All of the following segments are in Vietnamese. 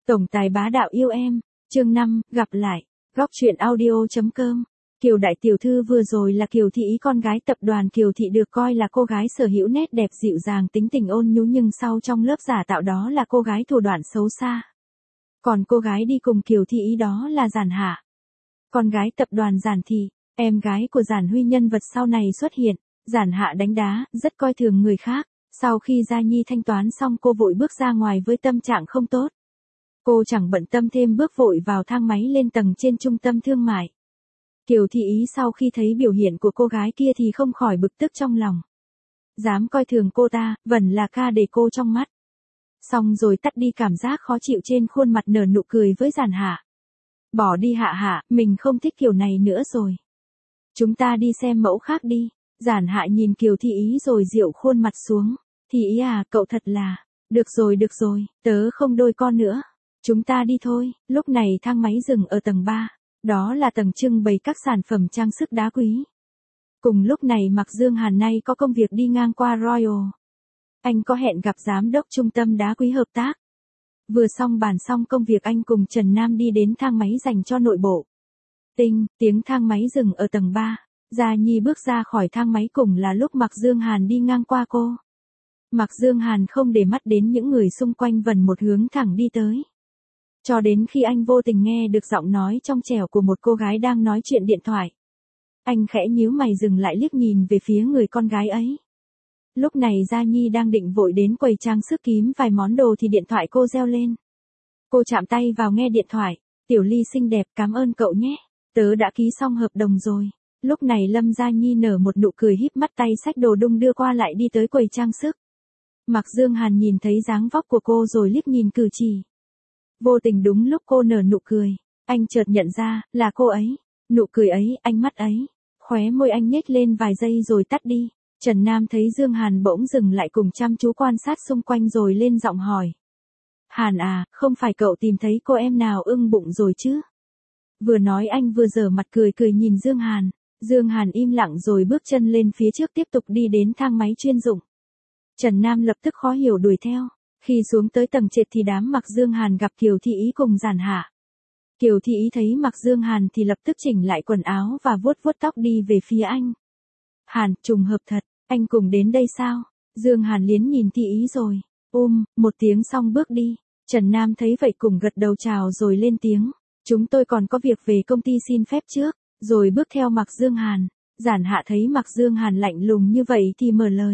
Tổng tài bá đạo yêu em, chương 5, gặp lại, góc truyện audio.com. Kiều đại tiểu thư vừa rồi là Kiều Thị Ý, con gái tập đoàn Kiều Thị, được coi là cô gái sở hữu nét đẹp dịu dàng, tính tình ôn nhu, nhưng sau trong lớp giả tạo đó là cô gái thủ đoạn xấu xa. Còn cô gái đi cùng Kiều Thị Ý đó là Giản Hạ, con gái tập đoàn Giản Thị, em gái của Giản Huy, nhân vật sau này xuất hiện. Giản Hạ đánh đá, rất coi thường người khác. Sau khi Gia Nhi thanh toán xong, cô vội bước ra ngoài với tâm trạng không tốt. Cô chẳng bận tâm thêm, bước vội vào thang máy lên tầng trên trung tâm thương mại. Kiều Thị Ý sau khi thấy biểu hiện của cô gái kia thì không khỏi bực tức trong lòng. Dám coi thường cô ta, vẫn là ca để cô trong mắt. Xong rồi tắt đi cảm giác khó chịu trên khuôn mặt, nở nụ cười với Giản Hạ. Bỏ đi Hạ Hạ, mình không thích kiểu này nữa rồi. Chúng ta đi xem mẫu khác đi. Giản Hạ nhìn Kiều Thị Ý rồi dịu khuôn mặt xuống. Thị Ý à, cậu thật là... Được rồi, tớ không đôi con nữa. Chúng ta đi thôi. Lúc này thang máy dừng ở tầng 3. Đó là tầng trưng bày các sản phẩm trang sức đá quý. Cùng lúc này Mạc Dương Hàn nay có công việc đi ngang qua Royal. Anh có hẹn gặp giám đốc trung tâm đá quý hợp tác. Vừa bàn xong công việc, anh cùng Trần Nam đi đến thang máy dành cho nội bộ. Tiếng thang máy dừng ở tầng 3. Gia Nhi bước ra khỏi thang máy cùng là lúc Mạc Dương Hàn đi ngang qua cô. Mạc Dương Hàn không để mắt đến những người xung quanh, vần một hướng thẳng đi tới. Cho đến khi anh vô tình nghe được giọng nói trong trẻo của một cô gái đang nói chuyện điện thoại. Anh khẽ nhíu mày, dừng lại liếc nhìn về phía người con gái ấy. Lúc này Gia Nhi đang định vội đến quầy trang sức kiếm vài món đồ thì điện thoại cô reo lên. Cô chạm tay vào nghe điện thoại. Tiểu Ly xinh đẹp, cảm ơn cậu nhé. Tớ đã ký xong hợp đồng rồi. Lúc này Lâm Gia Nhi nở một nụ cười, híp mắt, tay xách đồ đung đưa qua lại đi tới quầy trang sức. Mạc Dương Hàn nhìn thấy dáng vóc của cô rồi liếc nhìn cử chỉ. Vô tình đúng lúc cô nở nụ cười, anh chợt nhận ra là cô ấy. Nụ cười ấy, ánh mắt ấy, khóe môi anh nhếch lên vài giây rồi tắt đi. Trần Nam thấy Dương Hàn bỗng dừng lại, cùng chăm chú quan sát xung quanh rồi lên giọng hỏi. Hàn à, không phải cậu tìm thấy cô em nào ưng bụng rồi chứ? Vừa nói anh vừa giở mặt cười nhìn Dương Hàn. Dương Hàn im lặng rồi bước chân lên phía trước, tiếp tục đi đến thang máy chuyên dụng. Trần Nam lập tức khó hiểu đuổi theo. Khi xuống tới tầng trệt thì đám Mạc Dương Hàn gặp Kiều Thị Ý cùng Giản Hạ. Kiều Thị Ý thấy Mạc Dương Hàn thì lập tức chỉnh lại quần áo và vuốt tóc đi về phía anh. Hàn, trùng hợp thật, anh cùng đến đây sao? Dương Hàn liến nhìn Thị Ý rồi. Một tiếng xong bước đi. Trần Nam thấy vậy cùng gật đầu chào rồi lên tiếng. Chúng tôi còn có việc về công ty, xin phép trước. Rồi bước theo Mạc Dương Hàn. Giản Hạ thấy Mạc Dương Hàn lạnh lùng như vậy thì mở lời.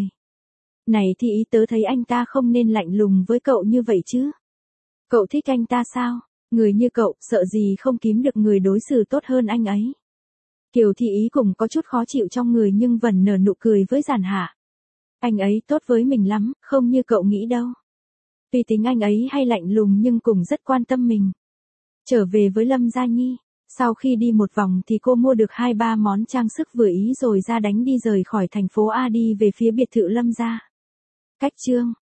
Này Thị Ý, tớ thấy anh ta không nên lạnh lùng với cậu như vậy chứ. Cậu thích anh ta sao? Người như cậu, sợ gì không kiếm được người đối xử tốt hơn anh ấy. Kiều Thị Ý cùng có chút khó chịu trong người nhưng vẫn nở nụ cười với Giản Hạ. Anh ấy tốt với mình lắm, không như cậu nghĩ đâu. Tuy tính anh ấy hay lạnh lùng nhưng cũng rất quan tâm mình. Trở về với Lâm Gia Nhi. Sau khi đi một vòng thì cô mua được 2-3 món trang sức vừa ý rồi ra đánh đi, rời khỏi thành phố A đi về phía biệt thự Lâm gia. Cách chương